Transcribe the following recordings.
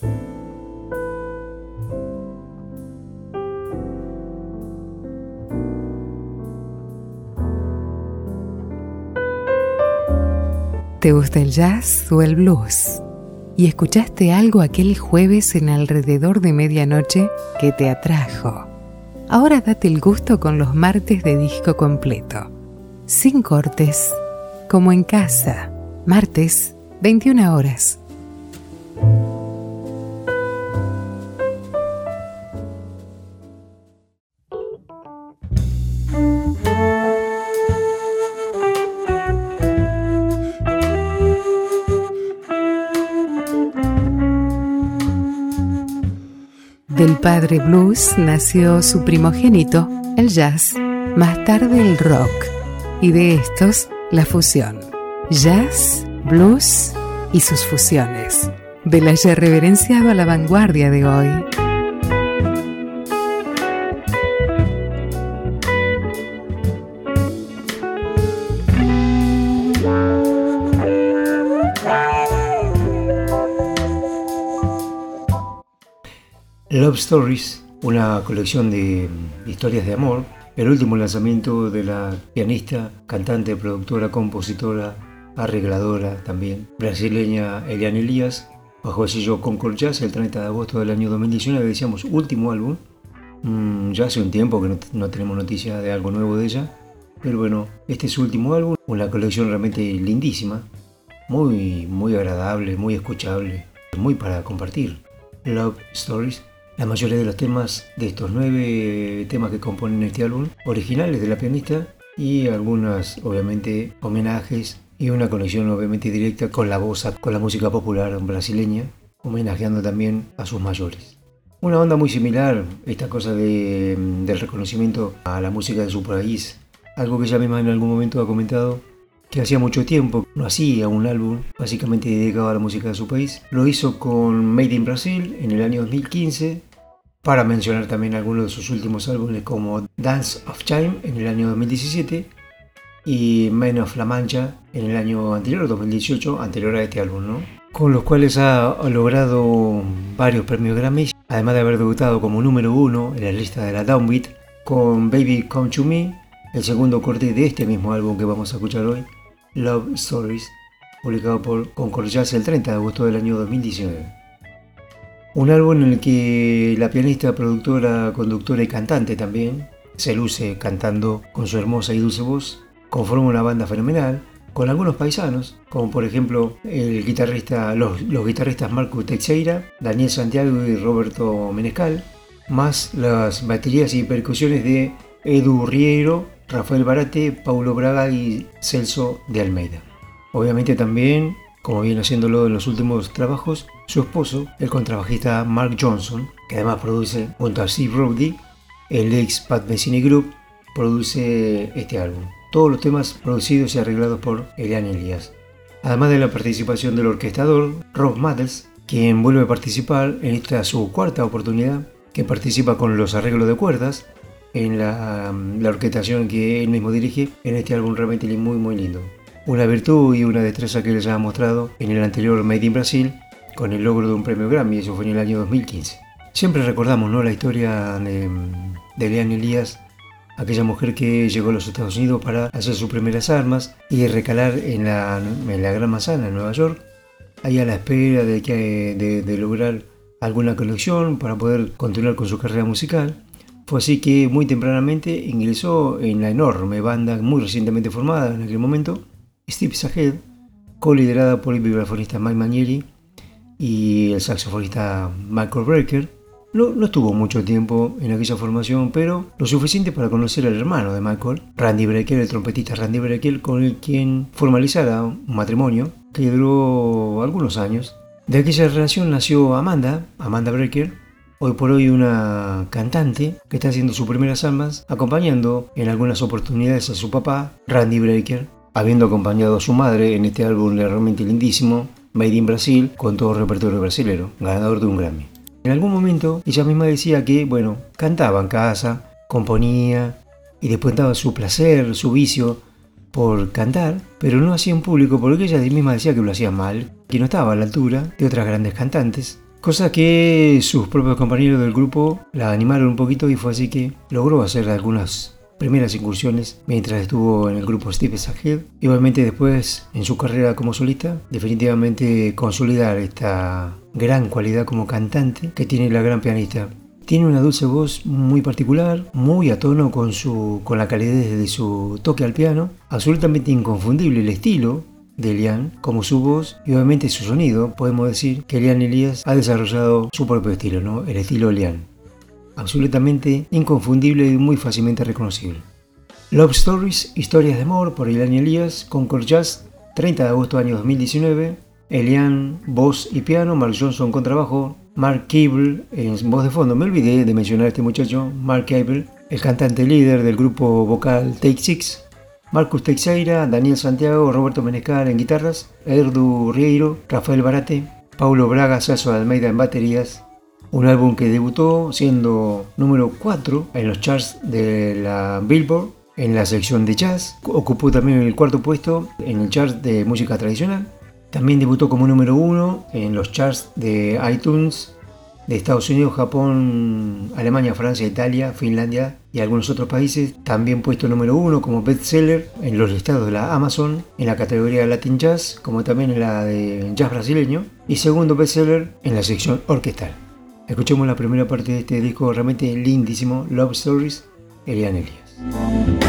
¿Te gusta el jazz o el blues? ¿Y escuchaste algo aquel jueves en alrededor de medianoche que te atrajo? Ahora date el gusto con los martes de disco completo. Sin cortes, como en casa. Martes, 21 horas. Del padre blues nació su primogénito, el jazz, más tarde el rock, y de estos, la fusión. Jazz, blues y sus fusiones. De la ya reverenciado a la vanguardia de hoy. Love Stories, una colección de historias de amor, el último lanzamiento de la pianista, cantante, productora, compositora, arregladora también, brasileña Eliane Elias, bajo el sello Concord Jazz el 30 de agosto del año 2019, decíamos último álbum. Ya hace un tiempo que no tenemos noticia de algo nuevo de ella, pero bueno, este es su último álbum, una colección realmente lindísima, muy agradable, muy escuchable, muy para compartir. Love Stories. La mayoría de los temas de estos 9 temas que componen este álbum, originales de la pianista, y algunas obviamente homenajes y una conexión obviamente directa con la bossa, con la música popular brasileña, homenajeando también a sus mayores. Una onda muy similar, esta cosa del reconocimiento a la música de su país, algo que ella misma en algún momento ha comentado, que hacía mucho tiempo no hacía un álbum básicamente dedicado a la música de su país. Lo hizo con Made in Brazil en el año 2015, para mencionar también algunos de sus últimos álbumes como Dance of Time en el año 2017 y Men of La Mancha en el año anterior, 2018, anterior a este álbum, ¿no? Con los cuales ha logrado varios premios Grammy, además de haber debutado como número 1 en la lista de la Downbeat con Baby Come to Me, el segundo corte de este mismo álbum que vamos a escuchar hoy, Love Stories, publicado por Concord Jazz el 30 de agosto del año 2019. Un álbum en el que la pianista, productora, conductora y cantante también se luce cantando con su hermosa y dulce voz, conforma una banda fenomenal, con algunos paisanos, como por ejemplo los guitarristas Marco Teixeira, Daniel Santiago y Roberto Menescal, más las baterías y percusiones de Edu Riero, Rafael Barate, Paulo Braga y Celso de Almeida. Obviamente también, como viene haciéndolo en los últimos trabajos, su esposo, el contrabajista Mark Johnson, que además produce junto a Steve Roddy, el ex Pat Metheny Group, produce este álbum. Todos los temas producidos y arreglados por Eliane Elias. Además de la participación del orquestador Rob Mattels, quien vuelve a participar en esta su cuarta oportunidad, que participa con los arreglos de cuerdas en la orquestación que él mismo dirige en este álbum realmente muy lindo. Una virtud y una destreza que les ha mostrado en el anterior Made in Brazil con el logro de un premio Grammy, eso fue en el año 2015. Siempre recordamos, ¿no?, la historia de Eliane Elias, aquella mujer que llegó a los Estados Unidos para hacer sus primeras armas y recalar en la Gran Manzana, en Nueva York, ahí a la espera de lograr alguna conexión para poder continuar con su carrera musical. Fue así que muy tempranamente ingresó en la enorme banda muy recientemente formada en aquel momento, Steps Ahead, co-liderada por el vibrafonista Mike Magnelli y el saxofonista Michael Brecker. No estuvo mucho tiempo en aquella formación, pero lo suficiente para conocer al hermano de Michael, Randy Brecker, el trompetista Randy Brecker, con el quien formalizara un matrimonio que duró algunos años. De aquella relación nació Amanda Brecker, hoy por hoy una cantante que está haciendo sus primeras armas, acompañando en algunas oportunidades a su papá, Randy Brecker, habiendo acompañado a su madre en este álbum realmente lindísimo, Made in Brazil, con todo el repertorio brasilero, ganador de un Grammy. En algún momento ella misma decía que, cantaba en casa, componía y después daba su placer, su vicio por cantar, pero no hacía en público porque ella misma decía que lo hacía mal, que no estaba a la altura de otras grandes cantantes, Cosa que sus propios compañeros del grupo la animaron un poquito y fue así que logró hacer algunas primeras incursiones mientras estuvo en el grupo Steve Ahead y obviamente después en su carrera como solista definitivamente consolidar esta gran cualidad como cantante que tiene la gran pianista. Tiene una dulce voz muy particular, muy a tono con la calidez de su toque al piano, absolutamente inconfundible el estilo de Eliane, como su voz y obviamente su sonido. Podemos decir que Eliane Elias ha desarrollado su propio estilo, ¿no? El estilo Eliane. Absolutamente inconfundible y muy fácilmente reconocible. Love Stories, historias de amor por Eliane Elias, Concord Jazz, 30 de agosto del año 2019. Eliane, voz y piano, Mark Johnson, contrabajo, Mark Cable en voz de fondo. Me olvidé de mencionar a este muchacho, Mark Cable, el cantante líder del grupo vocal Take Six. Marcus Teixeira, Daniel Santiago, Roberto Menescal en guitarras, Erdu Rieiro, Rafael Barate, Paulo Braga, Sasso de Almeida en baterías. Un álbum que debutó siendo número 4 en los charts de la Billboard en la sección de jazz. Ocupó también el cuarto puesto en el chart de música tradicional. También debutó como número 1 en los charts de iTunes de Estados Unidos, Japón, Alemania, Francia, Italia, Finlandia y algunos otros países. También puesto número 1 como bestseller en los listados de la Amazon en la categoría Latin Jazz, como también en la de jazz brasileño, y segundo bestseller en la sección orquestal. Escuchemos la primera parte de este disco realmente lindísimo, Love Stories, Eliane Elias.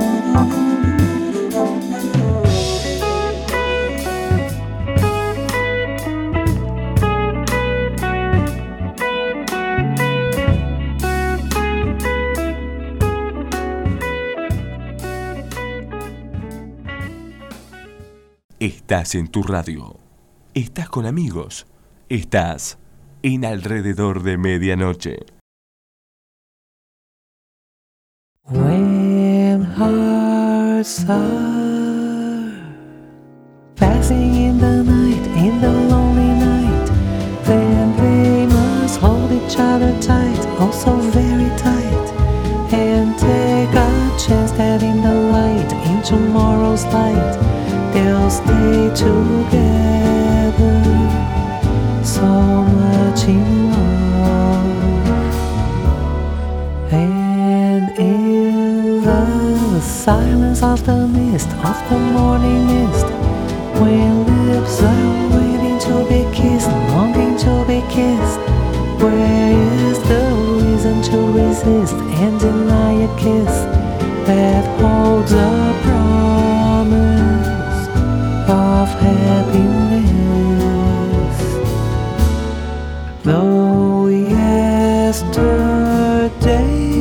Estás en tu radio, estás con amigos, estás en Alrededor de Medianoche. When hearts are passing in the night, in the lonely night, then they must hold each other tight, oh so very tight, and take a chance that in the light, in tomorrow's light, they'll stay together, so much in love. And in the silence of the mist, of the morning mist, when lips are waiting to be kissed, longing to be kissed, where is the reason to resist and deny a kiss that holds a promise of happiness? Though yesterday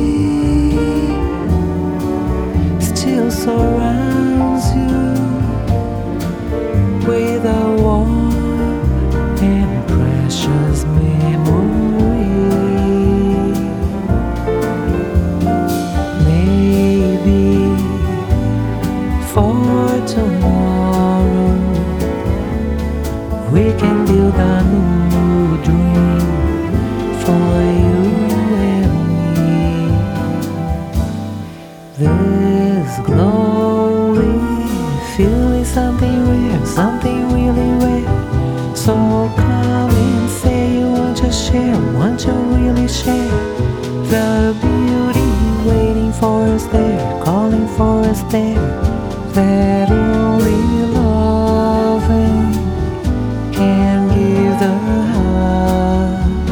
still surrounds you with a warm and precious memory, maybe for tomorrow we can build a new dream for you and me. This glowing feeling, something rare, something really rare. So come and say you want to share, want to really share the beauty waiting for us there, calling for us there, that only loving can give the heart.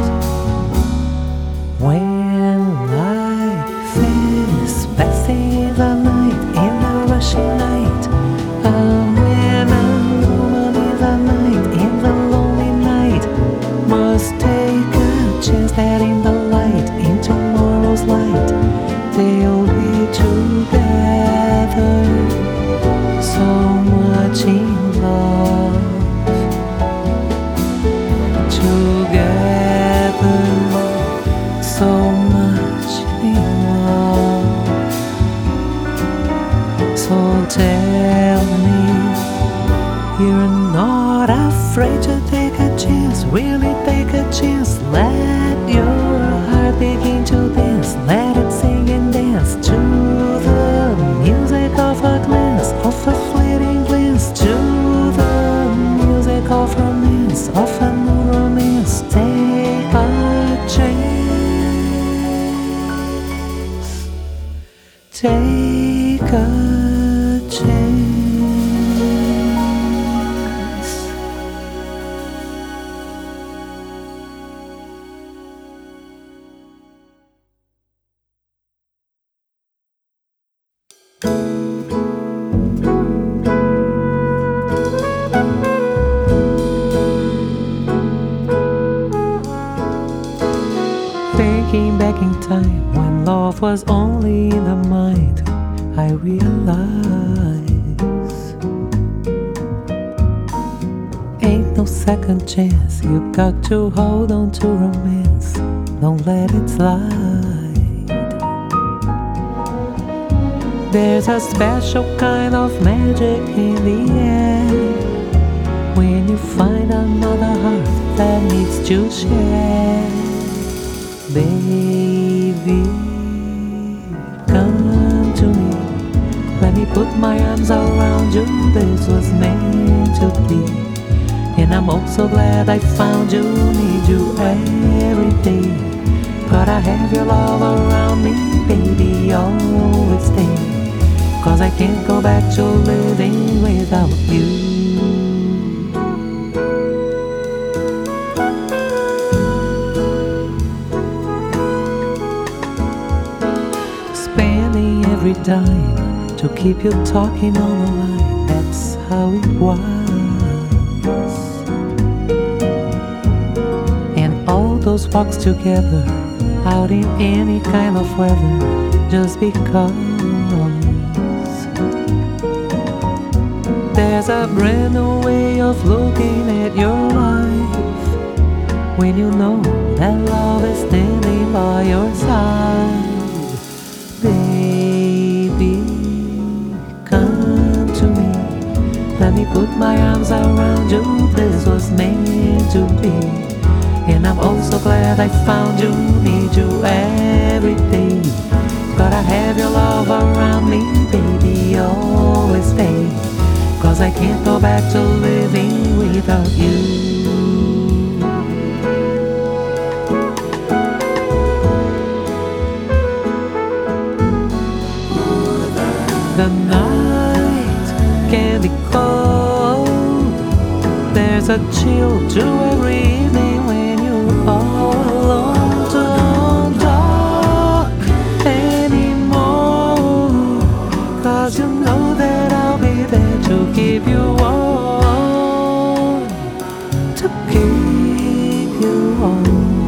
When life is passing in the night, in the rushing night, when a woman in the night, in the lonely night, must take a chance that in the light, in tomorrow's light, they'll be together, so much in love. Together, so much in love. So tell me you're not afraid to take a chance, really take a chance, let your take a chance. Thinking back in time when love was only in the mind, I realize ain't no second chance. You got to hold on to romance, don't let it slide. There's a special kind of magic in the air when you find another heart that needs to share. Baby, come to me, let me put my arms around you. This was meant to be, and I'm also glad I found you. Need you every day, gotta have your love around me, baby, always stay, 'cause I can't go back to living without you. Every time to keep you talking on the line, that's how it was. And all those walks together, out in any kind of weather, just because there's a brand new way of looking at your life when you know that love is standing by your side. Baby, come to me, let me put my arms around you. This was meant to be, and I'm also glad I found you. Need you every day, gotta have your love around me, baby, always stay, 'cause I can't go back to living without you. The night can be cold, there's a chill to every evening when you're all alone. Don't talk anymore, 'cause you know that I'll be there to keep you warm, to keep you warm.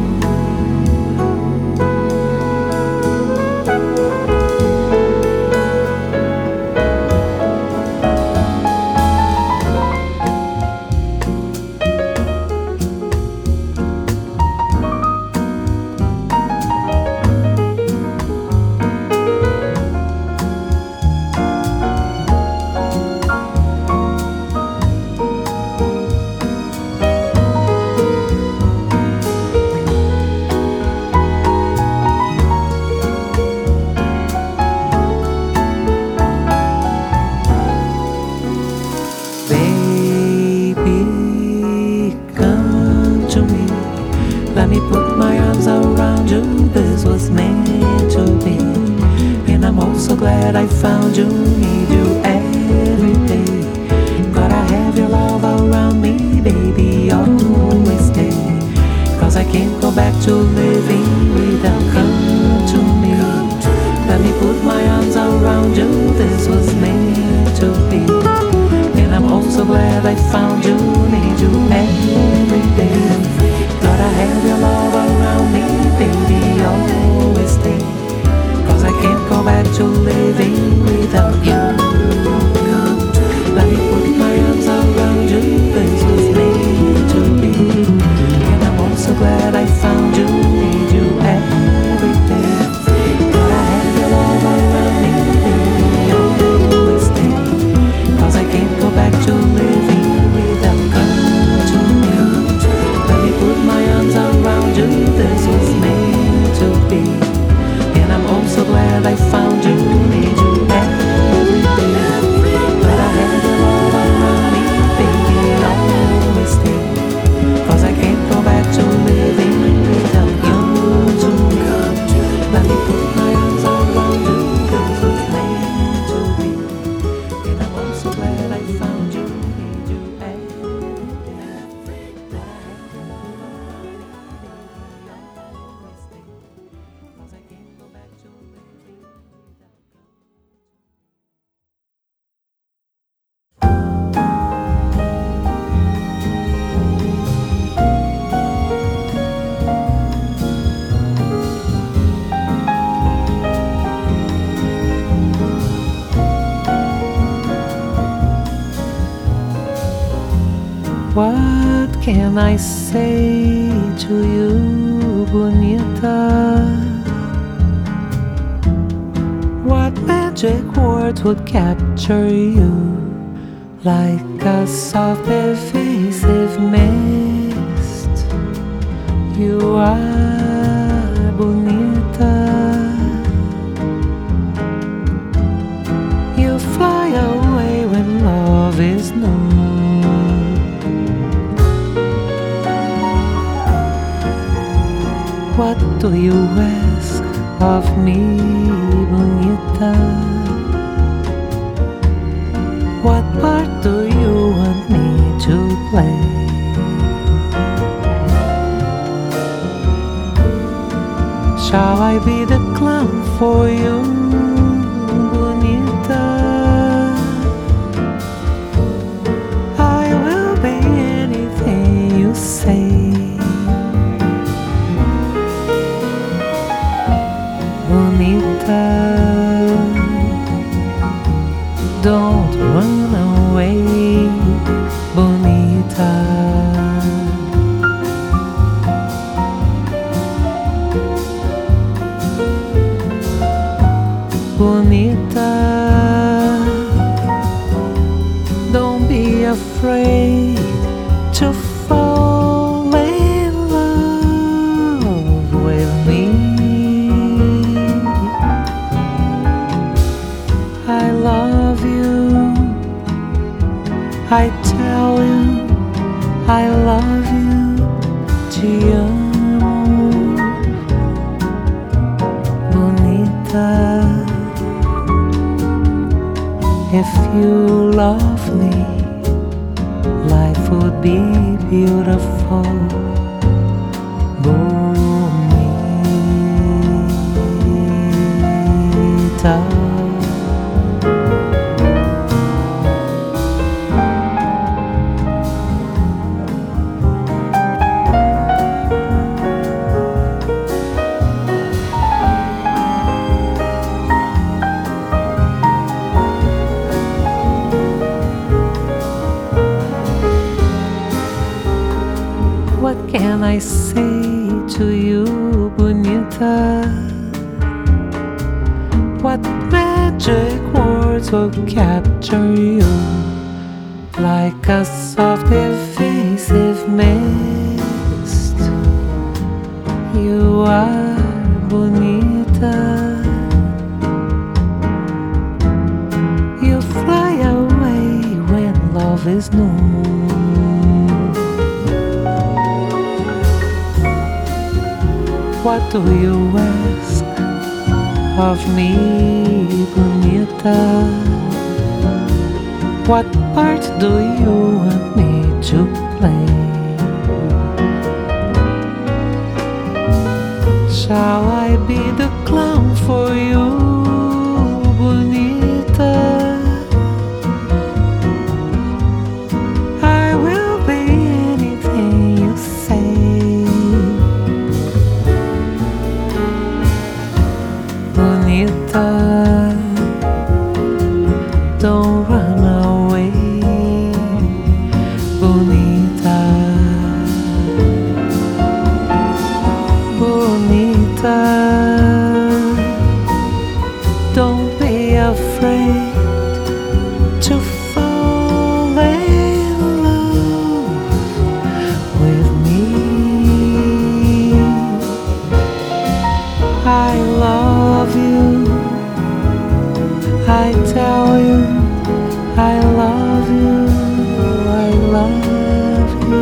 Let me put my arms around you. This was meant to be, and I'm also glad I found you. Need you every day, gotta have your love around me, baby, always stay, 'cause I can't go back to living without. Come to me, let me put my arms around you. This was meant to be, and I'm also glad I found you. Need you every day, gotta have your love around me, baby, always stay, 'cause I can't go back to living without you. Let me put my arms around you. This was meant to be, and I'm also glad I found you. Need you every day, gotta have your love around me, baby, always stay, 'cause I can't go back to living without. Come to me, can I say to you, bonita? What magic words would capture you like a soft evasive mist? You are bonita. You fly away when love is new. What do you ask of me, bonita? What part do you want me to play? Shall I be the clown for you, bonita? I will be anything you say. Bonita, don't run away, bonita. Bonita, don't be afraid to fall in love with me. I love you, I tell you, I love you, te amo, bonita. If you love me, life would be beautiful, bonita. What can I say to you, bonita? What magic words will capture you like a soft evasive mist? You are bonita. You fly away when love is new. What do you ask of me, bonita? What part do you want me to play? Shall I be the clown for you, bonita? I will be anything you say. Bonita, don't run away, bonita. Bonita, don't be afraid to fall in love with me. I love you, I tell you, I love you, I love you,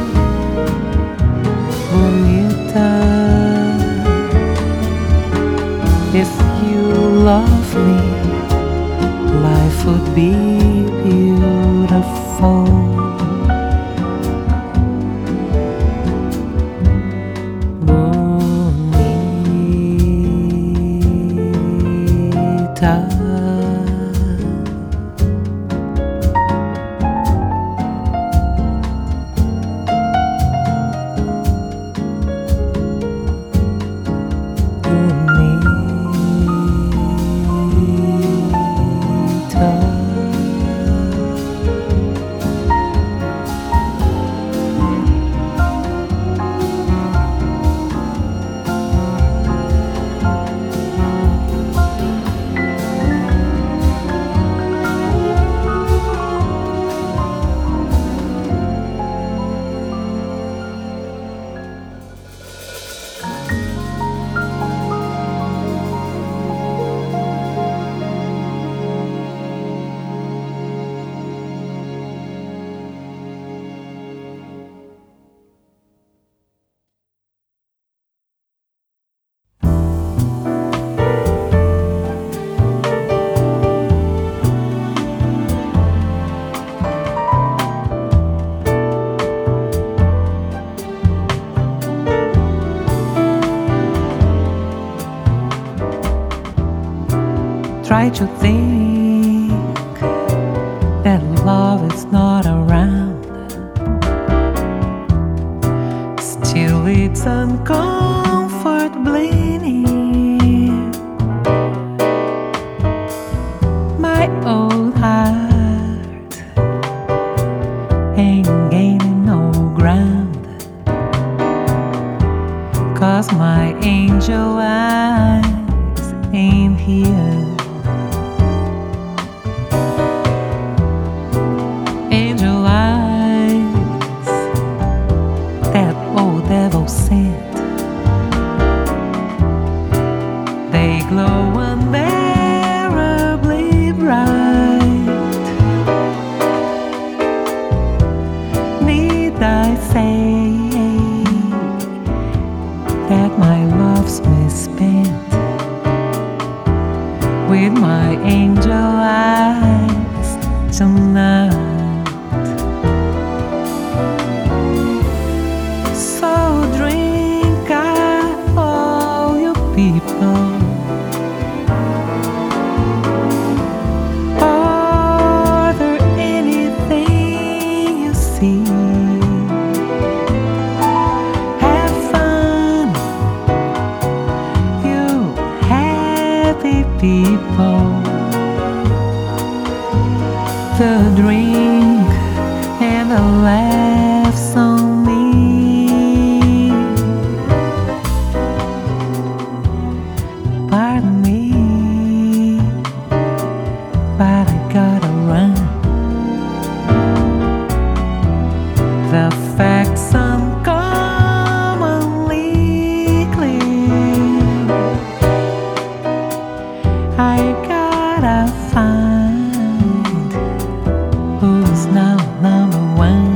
bonita. If you love me, life would be beautiful, bonita. Bonita. try to think that love is not around. Still it's uncomfortably near. My old heart ain't gaining no ground, 'cause my angel eyes ain't here. Angel eyes that old devil sent, they glow unbearably bright. Need I say that my love's misspent with my angel eyes tonight? So drink up, all you people. Are there anything you see? Have fun, you happy people. The drink and the laughs on me. Pardon me, but I gotta run. The facts uncommonly clear. I gotta find who's now number one,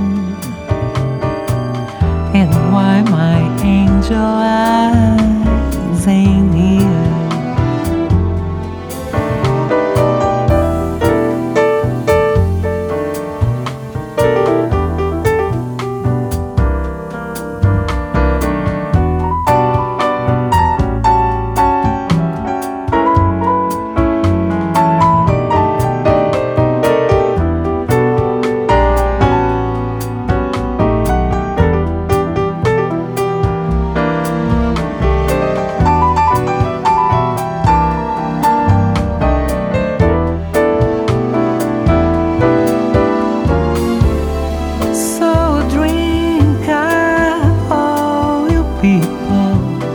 and why my angel eyes ain't here. So drink up, all you people.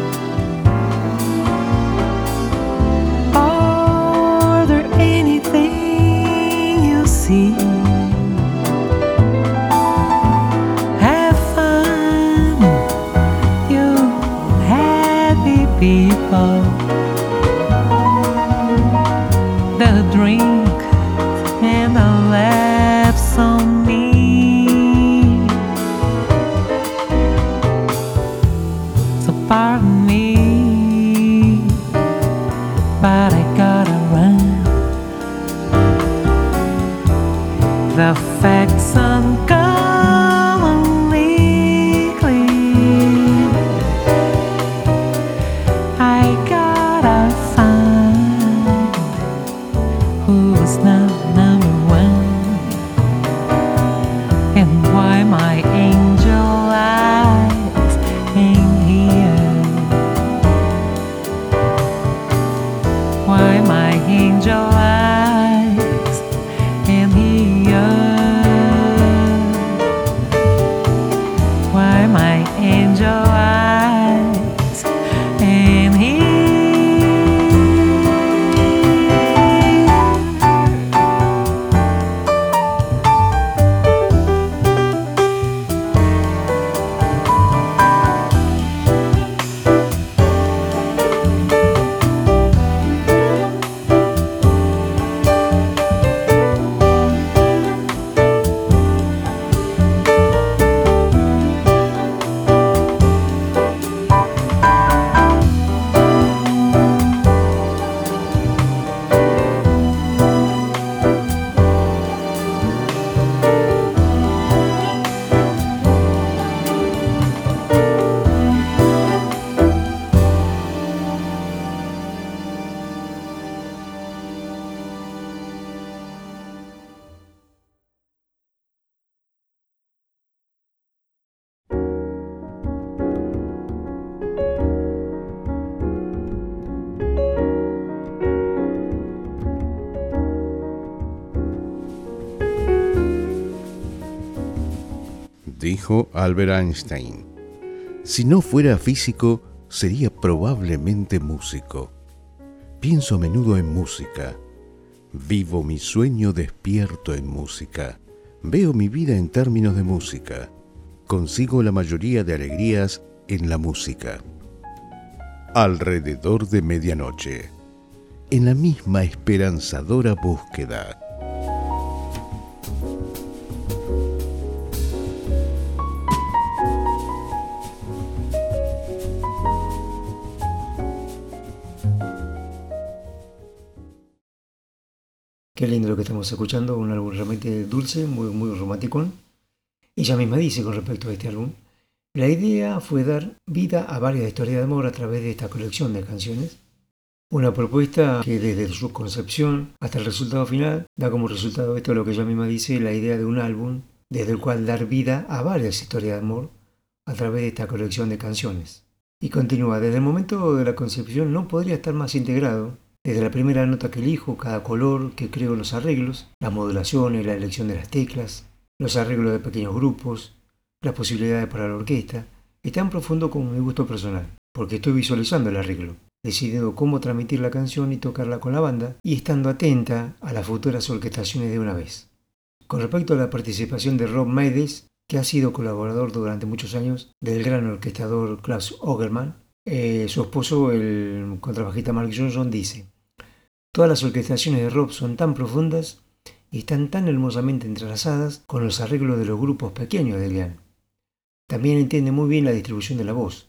Are there anything you see? Have fun, you happy people. The drink and the laughs on me. So pardon me, but I gotta run. The facts uncommonly clear. I gotta find who's now number one, and why my angel eyes ain't here. dijo Albert Einstein: si no fuera físico, sería probablemente músico. Pienso a menudo en música. Vivo mi sueño despierto en música. Veo mi vida en términos de música. Consigo la mayoría de alegrías en la música. Alrededor de medianoche. En la misma esperanzadora búsqueda. Qué lindo lo que estamos escuchando, un álbum realmente dulce, muy romántico. Ella misma dice con respecto a este álbum: la idea fue dar vida a varias historias de amor a través de esta colección de canciones. Una propuesta que desde su concepción hasta el resultado final da como resultado esto, lo que ella misma dice, la idea de un álbum desde el cual dar vida a varias historias de amor a través de esta colección de canciones. Y continúa: desde el momento de la concepción no podría estar más integrado. Desde la primera nota que elijo, cada color que creo, los arreglos, las modulaciones, la elección de las teclas, los arreglos de pequeños grupos, las posibilidades para la orquesta, es tan profundo como mi gusto personal, porque estoy visualizando el arreglo, decidiendo cómo transmitir la canción y tocarla con la banda, y estando atenta a las futuras orquestaciones de una vez. Con respecto a la participación de Rob Maides, que ha sido colaborador durante muchos años del gran orquestador Klaus Ogerman, su esposo, el contrabajista Mark Johnson, dice: todas las orquestaciones de Rob son tan profundas y están tan hermosamente entrelazadas con los arreglos de los grupos pequeños de Elian. También entiende muy bien la distribución de la voz.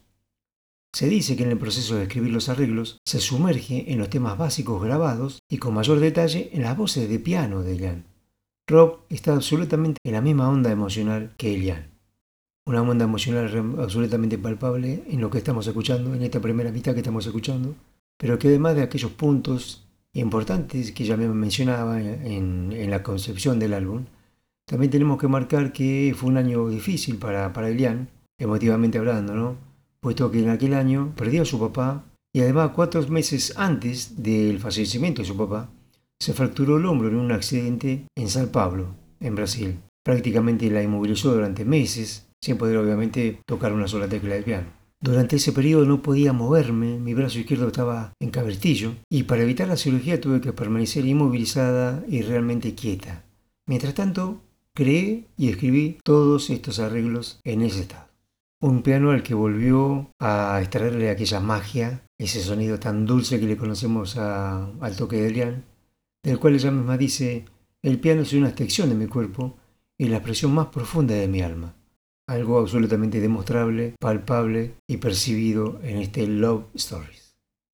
Se dice que en el proceso de escribir los arreglos se sumerge en los temas básicos grabados y con mayor detalle en las voces de piano de Elian. Rob está absolutamente en la misma onda emocional que Elian. Una onda emocional absolutamente palpable en lo que estamos escuchando, en esta primera mitad que estamos escuchando, pero que además de aquellos puntos importantes que ya me mencionaba en la concepción del álbum, también tenemos que marcar que fue un año difícil para Elian, emotivamente hablando, ¿no? Puesto que en aquel año perdió a su papá y además 4 meses antes del fallecimiento de su papá, se fracturó el hombro en un accidente en São Paulo, en Brasil. Prácticamente la inmovilizó durante meses, sin poder obviamente tocar una sola tecla de piano. Durante ese periodo no podía moverme, mi brazo izquierdo estaba en cabertillo y para evitar la cirugía tuve que permanecer inmovilizada y realmente quieta. Mientras tanto, creé y escribí todos estos arreglos en ese estado. Un piano al que volvió a extraerle aquella magia, ese sonido tan dulce que le conocemos al toque de Elian, del cual ella misma dice: el piano es una extensión de mi cuerpo y la expresión más profunda de mi alma. Algo absolutamente demostrable, palpable y percibido en este Love Stories.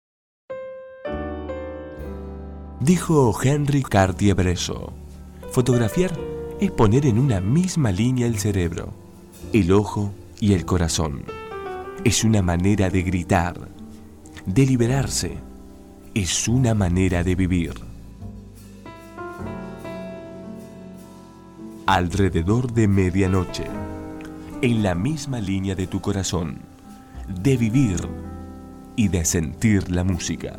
Dijo Henry Cartier-Bresson: fotografiar es poner en una misma línea el cerebro, el ojo y el corazón. Es una manera de gritar, de liberarse. Es una manera de vivir. Alrededor de medianoche, en la misma línea de tu corazón, de vivir y de sentir la música.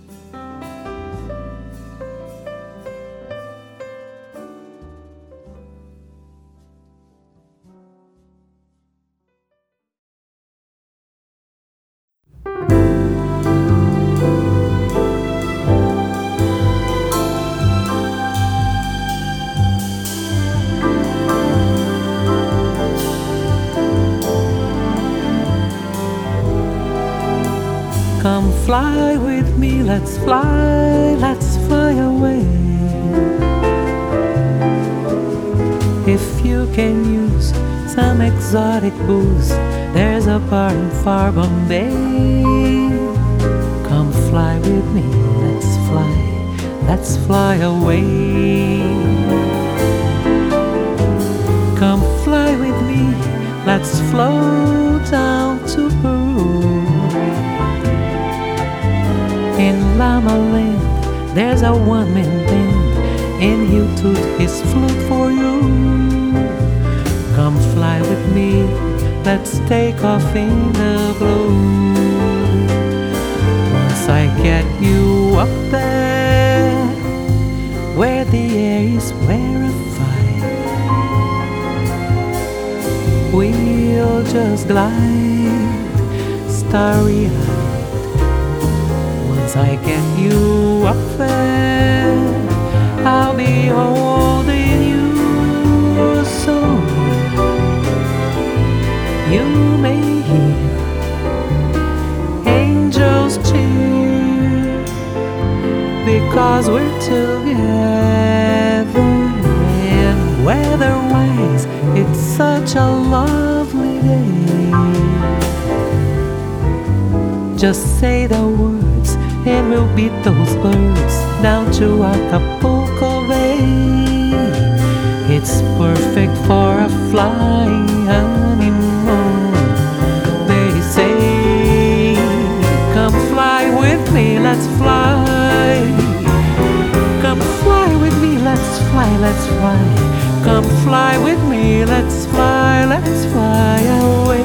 Come fly with me, let's fly away. If you can use some exotic booze, there's a bar in Far Bombay. Come fly with me, let's fly away. Come fly with me, let's float down to Peru. In Lama Land, there's a one-man band, and he'll toot his flute for you. Come fly with me, let's take off in the blue. Once I get you up there, where the air is rarefied, we just glide starry-eyed. Once I get you up there, I'll be holding you so you may hear angels cheer, because we're together. And weather-wise, it's such a lovely day. Just say the words and we'll beat those birds down to Acapulco Bay. It's perfect for a flying honeymoon. They say, come fly with me, let's fly. Come fly with me, let's fly, let's fly. Come fly with me, let's fly away.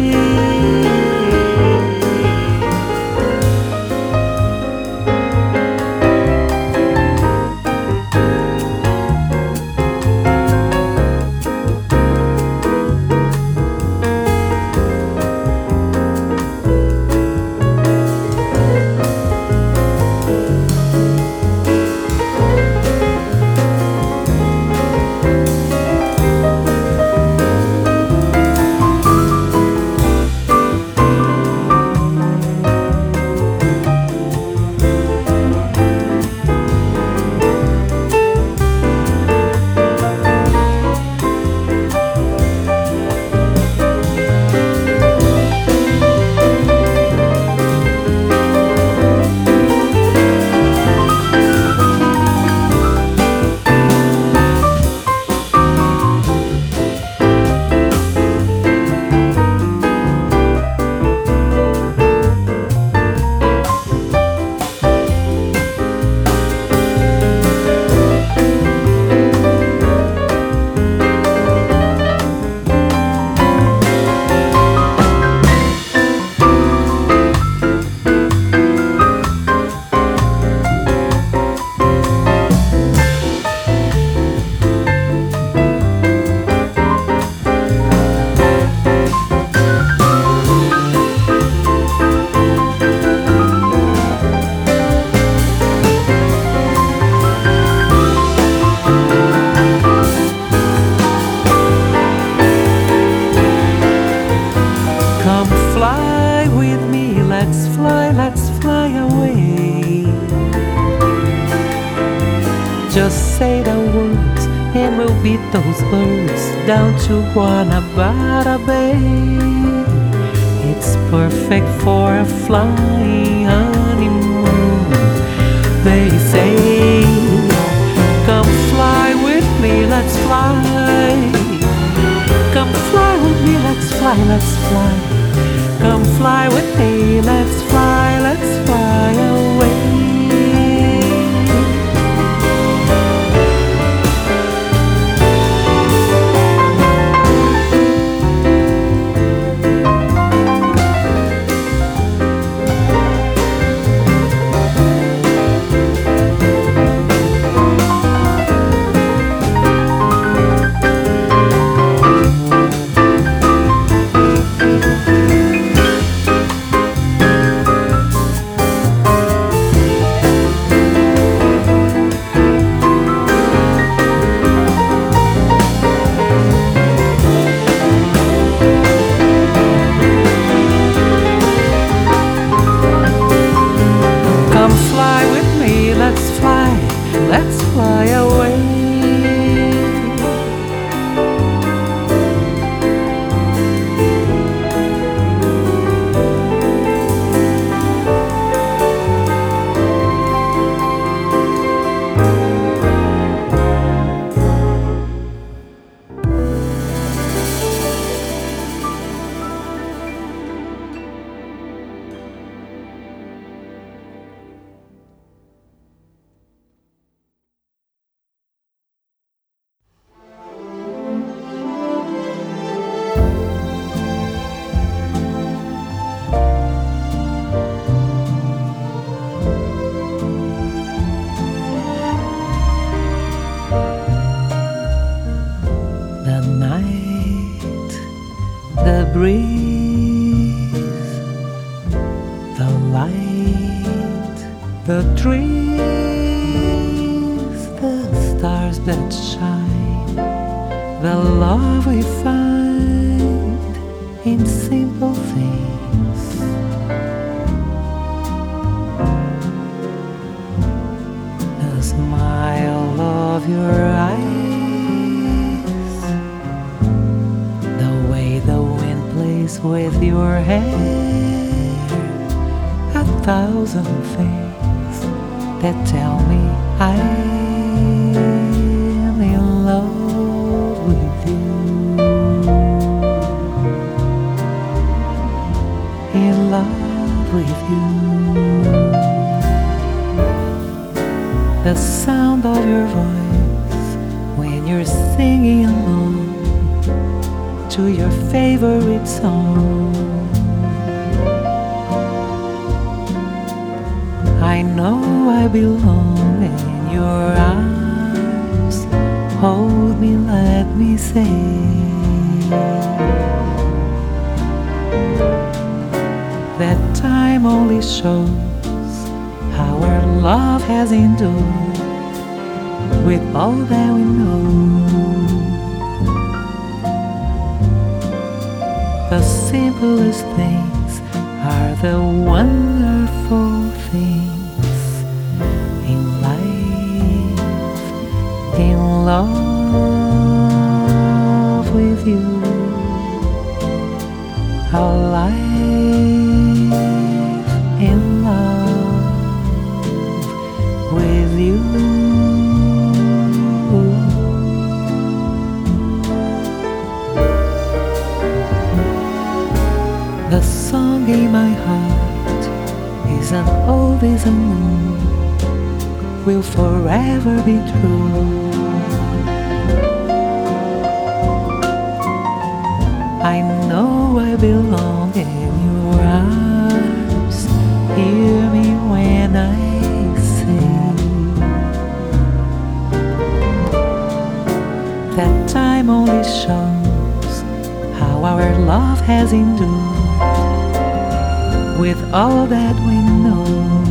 Let's fly away. Just say the words and we'll beat those birds down to Guanabara Bay. It's perfect for a flying honeymoon. They say, come fly with me, let's fly. Come fly with me, let's fly, let's fly. Come fly with me, let's fly away. light, the trees, the stars that shine, the love we find in simple things. The smile of your eyes, the way the wind plays with your hair, a thousand things that tell me I'm in love with you, in love with you. The sound of your voice when you're singing along to your favorite song. I know I belong in your arms. Hold me, let me say, that time only shows how our love has endured with all that we know. The simplest things are the wonderful things in life, in love with you, our life in love with you. The song in my heart is an old as a moon, will forever be true. I know I belong in your arms. Hear me when I sing that time only shows how our love has endured with all that we know.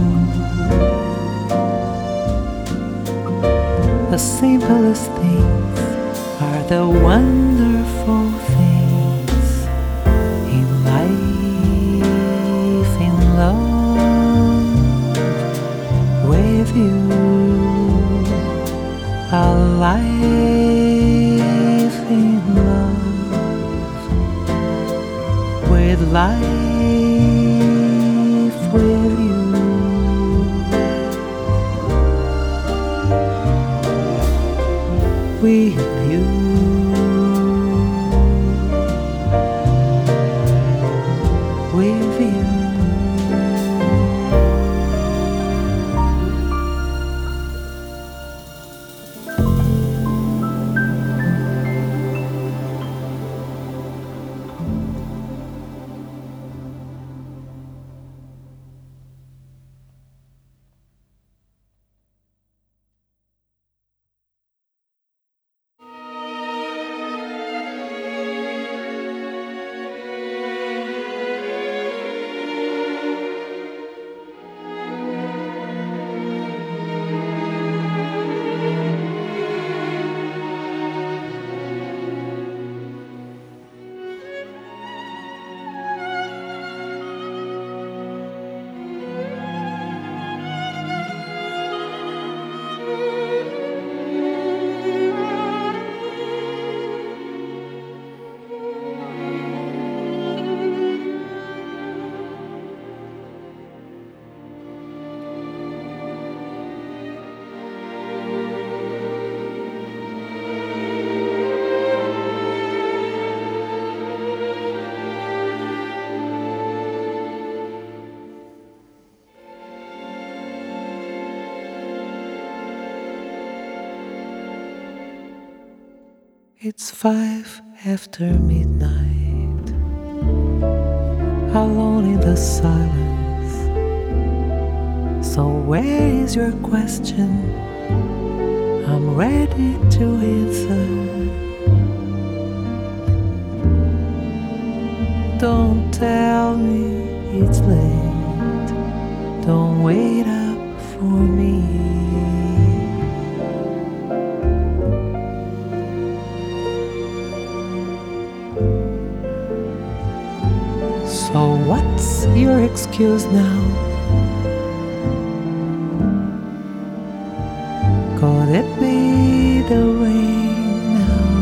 The simplest things are the wonderful things in life, in love with you, a life in love with life with you. With you, with you. It's 5 after midnight, alone in the silence. So where is your question? I'm ready to answer. Don't tell me it's late. for me. So what's your excuse now? Could it be the rain now?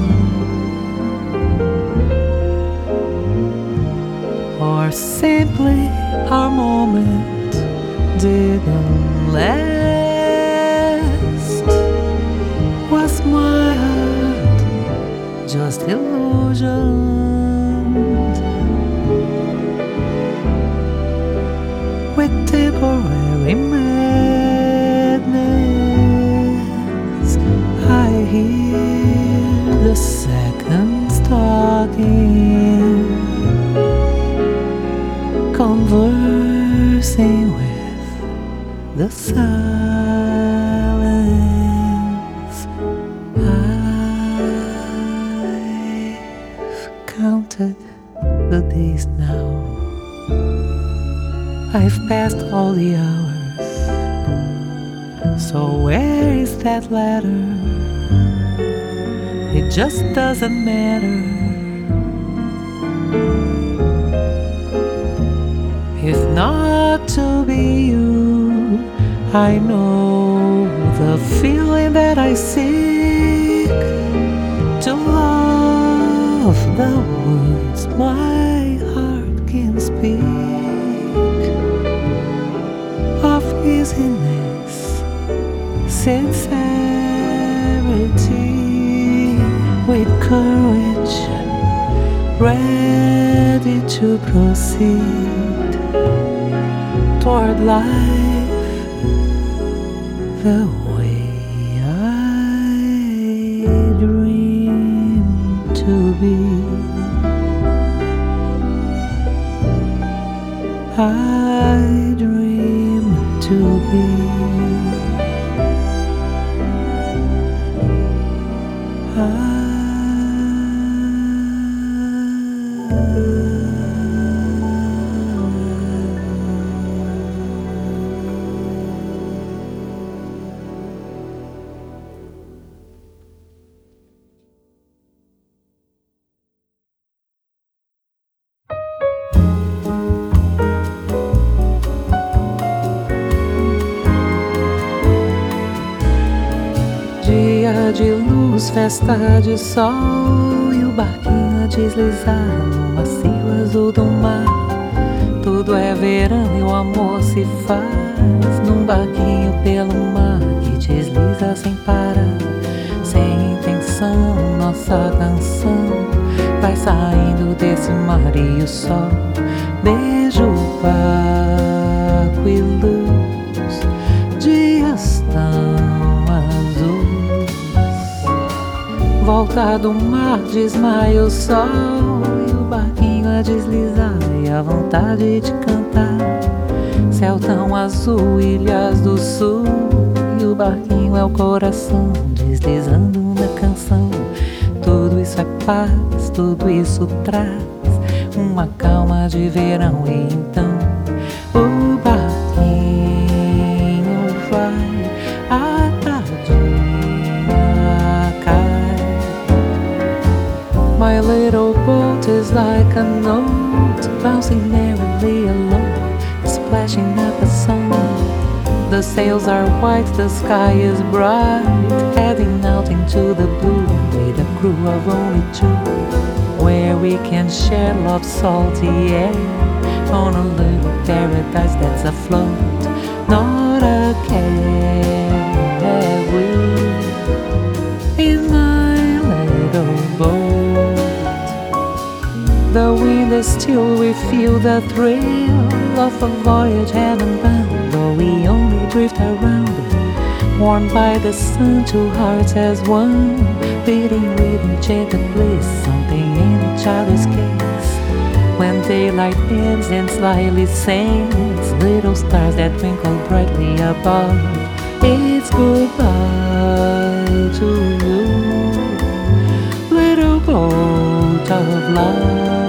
Or simply our moment didn't last? Was my heart just illusioned with temporary madness? I hear the seconds talking, conversing with the silence. I've counted the days now. I've passed all the hours. So where is that letter? It just doesn't matter. If not to be you, I know the feeling that I seek, to love the words my heart can speak, of easiness, sincerity, with courage, ready to proceed toward life the way I dream to be. I dream to be. Dia de luz, festa de sol, e o barquinho a deslizar no macio azul do mar. Tudo é verão e o amor se faz num barquinho pelo mar que desliza sem parar. Sem intenção, nossa canção vai saindo desse mar e o sol beija o barco e luz, dias tão azuis. Volta do mar, desmaia o sol, e o barquinho a deslizar e a vontade de cantar. Céu tão azul, ilhas do sul, e o barquinho é o coração deslizando na canção. Tudo isso é paz, tudo isso traz uma calma de verão. E então o barquinho vai, a tardinha cai. My little boat is like a note, bouncing merrily along, splashing at the sun. The sails are white, the sky is bright, heading out into the blue with a crew of only two, where we can share love's salty air on a little paradise that's afloat, not a care in my little boat. The wind is still, we feel the thrill of a voyage heaven bound, though we only drift around, warmed by the sun, two hearts as one, beating with enchanted bliss, something in each other's kiss. When daylight ends and slyly sinks, little stars that twinkle brightly above, it's goodbye to you, little boat of love.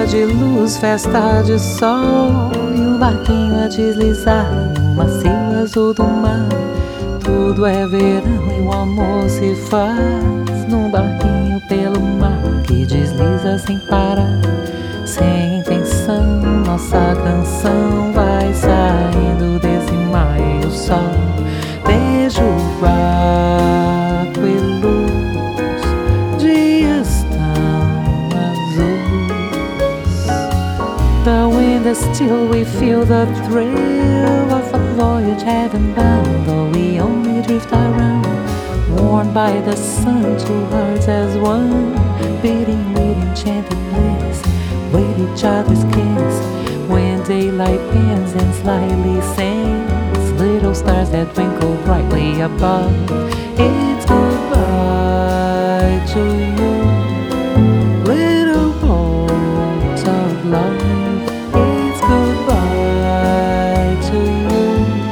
Dia de luz, festa de sol, e o barquinho a deslizar no macio azul do mar. Tudo é verão e o amor se faz num barquinho pelo mar que desliza sem parar. Sem intenção, nossa canção vai saindo desse mar e o sol. Beijo, barco e luz, dias tão azuis. The wind is still, we feel the thrill of a voyage heaven bound, though we only drift around. Warmed by the sun, two hearts as one, beating with enchanted bliss, wait each other's kiss. When daylight bends and slightly sinks, little stars that twinkle brightly above. It's goodbye to you, little boat of love. It's goodbye to you,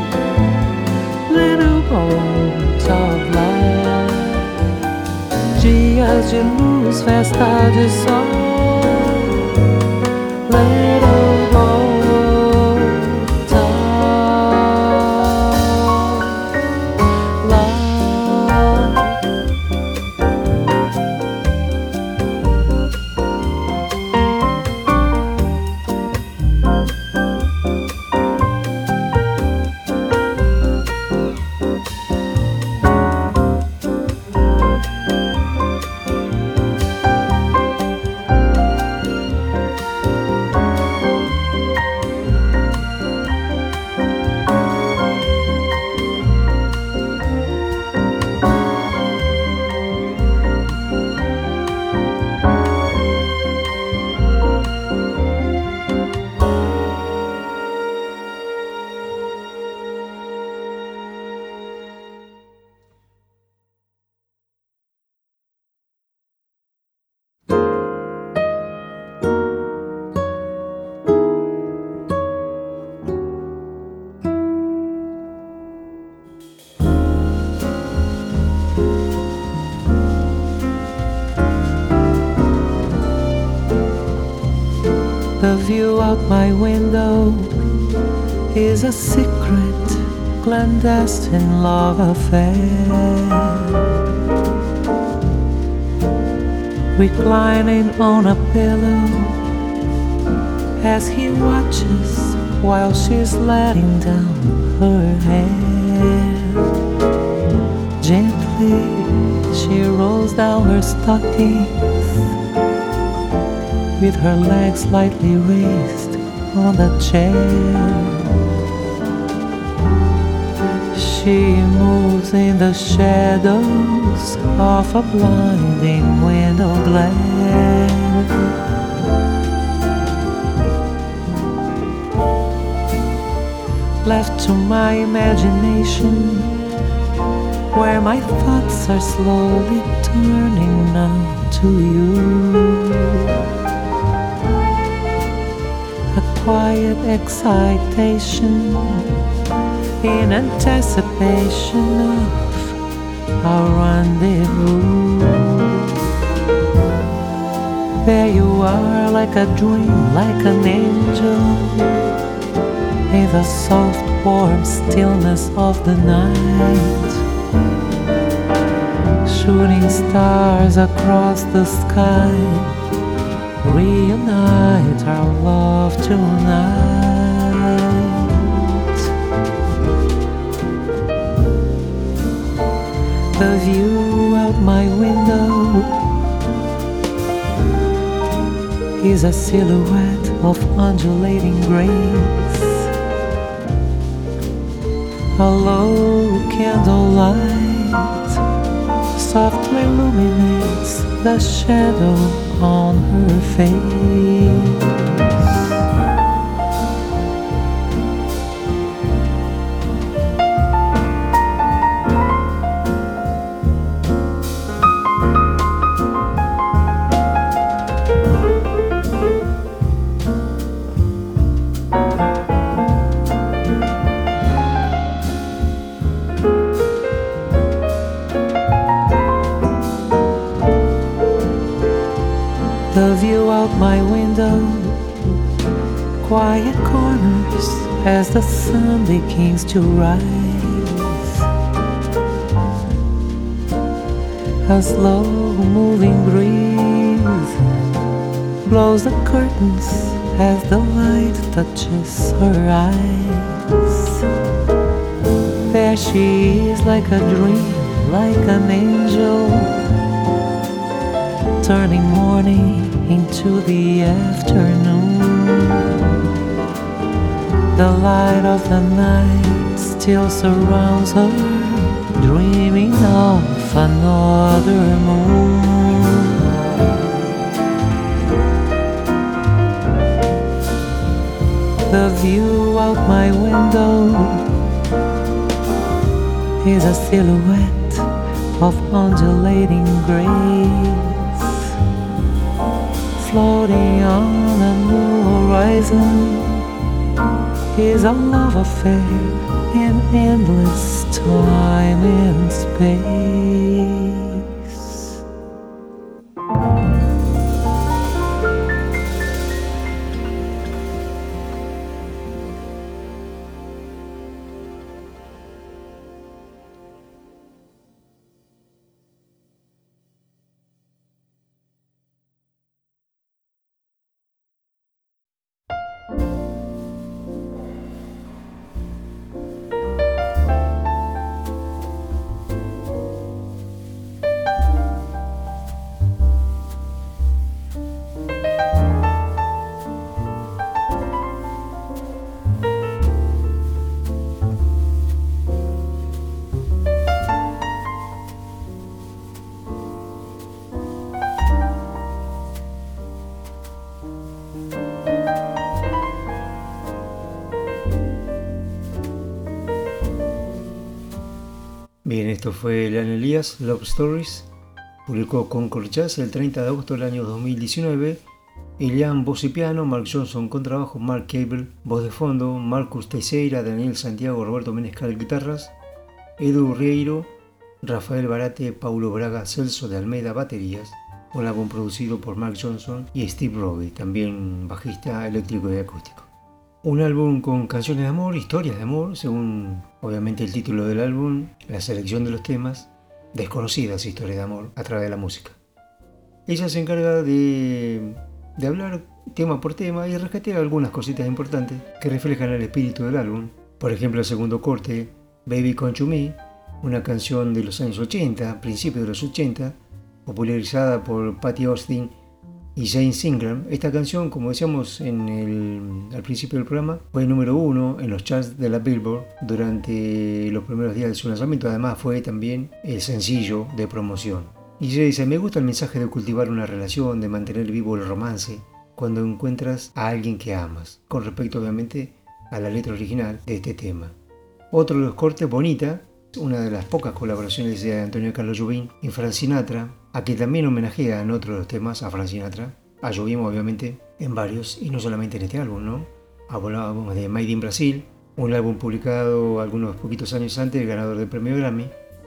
little boat of love. Dias de luz, festa de sol. Little boat of love. The view out my window is a secret, clandestine love affair. Reclining on a pillow as he watches while she's letting down her hair. Gently she rolls down her stockings with her legs slightly raised on the chair. She moves in the shadows of a blinding window glare. Left to my imagination, where my thoughts are slowly turning now to you. A quiet excitation in anticipation of our rendezvous. There you are, like a dream, like an angel, in the soft warm stillness of the night. Shooting stars across the sky reunite our love tonight. The view out my window is a silhouette of undulating grace. A low candlelight softly illuminates the shadow on her face. The view out my window quiet corners as the sun begins to rise. A slow-moving breeze blows the curtains as the light touches her eyes. There she is like a dream, like an angel, turning morning into the afternoon. The light of the night still surrounds her, dreaming of another moon. The view out my window is a silhouette of undulating grace, floating on a new horizon is a love affair in endless time and space. Bien, esto fue Leanne Elias, Love Stories. Publicó Concord Jazz el 30 de agosto del año 2019. Elian, voz y piano, Mark Johnson, contrabajo, Mark Cable, voz de fondo, Marcus Teixeira, Daniel Santiago, Roberto Menescal, guitarras, Edu Rieiro, Rafael Barate, Paulo Braga, Celso de Almeida, baterías. Un álbum producido por Mark Johnson y Steve Roby, también bajista eléctrico y acústico. Un álbum con canciones de amor, historias de amor, según obviamente el título del álbum, la selección de los temas, desconocidas historias de amor a través de la música. Ella se encarga de hablar tema por tema y rescatar algunas cositas importantes que reflejan el espíritu del álbum. Por ejemplo, el segundo corte, Baby Come to Me, una canción de los años 80, principios de los 80, popularizada por Patti Austin y James Ingram. Esta canción, como decíamos al principio del programa, fue número 1 en los charts de la Billboard durante los primeros días de su lanzamiento. Además fue también el sencillo de promoción. Y ella dice: me gusta el mensaje de cultivar una relación, de mantener vivo el romance cuando encuentras a alguien que amas, con respecto obviamente a la letra original de este tema. Otro de los cortes, Bonita, una de las pocas colaboraciones de Antonio Carlos Jobim y Frank Sinatra, a quien también homenajea en otro de los temas a Frank Sinatra, a Jobim obviamente en varios y no solamente en este álbum, ¿no? Hablábamos de Made in Brasil, un álbum publicado algunos poquitos años antes, ganador del premio Grammy.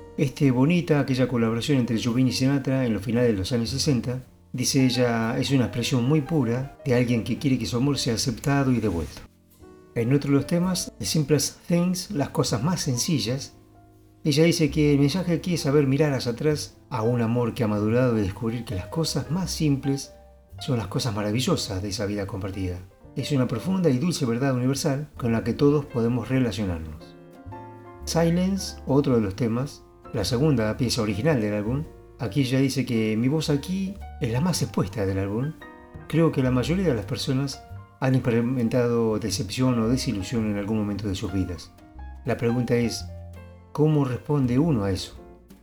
Bonita, aquella colaboración entre Jobim y Sinatra en los finales de los años 60, dice ella, es una expresión muy pura de alguien que quiere que su amor sea aceptado y devuelto. En otro de los temas, The Simplest Things, las cosas más sencillas, ella dice que el mensaje aquí es saber mirar hacia atrás a un amor que ha madurado y descubrir que las cosas más simples son las cosas maravillosas de esa vida compartida. Es una profunda y dulce verdad universal con la que todos podemos relacionarnos. Silence, otro de los temas, la segunda pieza original del álbum. Aquí ella dice que mi voz aquí es la más expuesta del álbum. Creo que la mayoría de las personas han experimentado decepción o desilusión en algún momento de sus vidas. La pregunta es, ¿cómo responde uno a eso?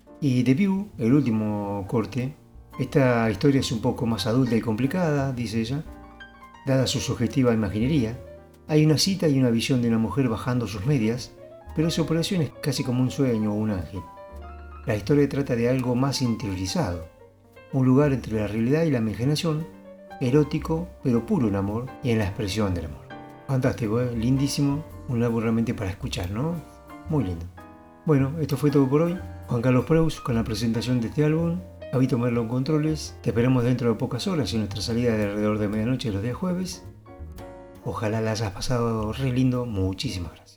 Y The View, el último corte, esta historia es un poco más adulta y complicada, dice ella, dada su subjetiva imaginería. Hay una cita y una visión de una mujer bajando sus medias, pero su operación es casi como un sueño o un ángel. La historia trata de algo más interiorizado, un lugar entre la realidad y la imaginación, erótico pero puro en amor y en la expresión del amor. Fantástico, lindísimo, un álbum realmente para escuchar, ¿no? Muy lindo. Bueno, esto fue todo por hoy. Juan Carlos Preus con la presentación de este álbum. Habito Merlo en controles. Te esperamos dentro de pocas horas en nuestra salida de alrededor de medianoche los días jueves. Ojalá la hayas pasado re lindo. Muchísimas gracias.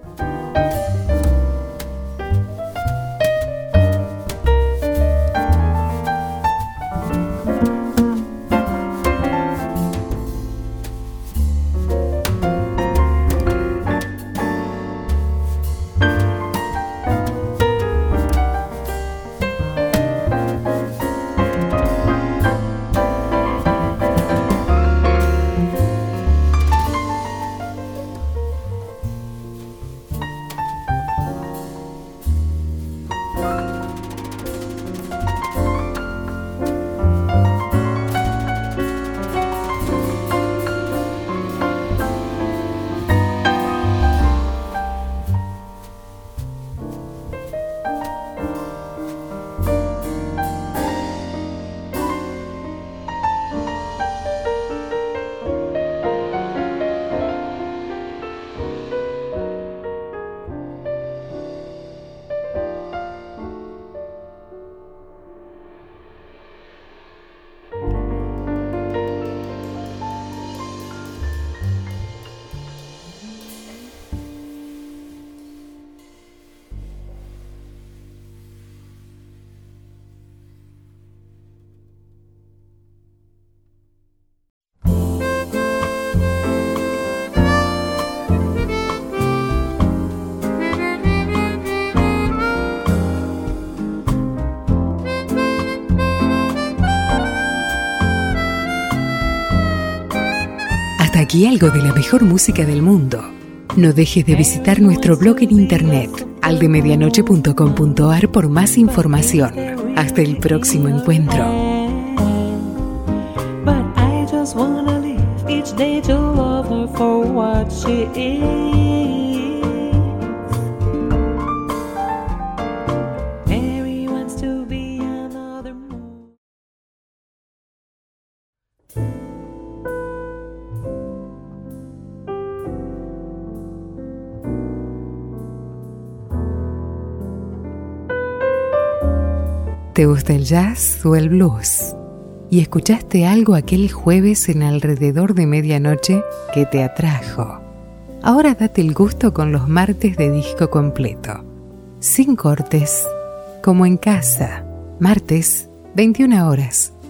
Hasta aquí algo de la mejor música del mundo. No dejes de visitar nuestro blog en internet, aldemedianoche.com.ar, por más información. Hasta el próximo encuentro. But I just wanna live each day to love her for what she is. Mary wants to be another moon. ¿Te gusta el jazz o el blues? ¿Y escuchaste algo aquel jueves en alrededor de medianoche que te atrajo? Ahora date el gusto con los martes de disco completo, sin cortes, como en casa, martes, 21 horas.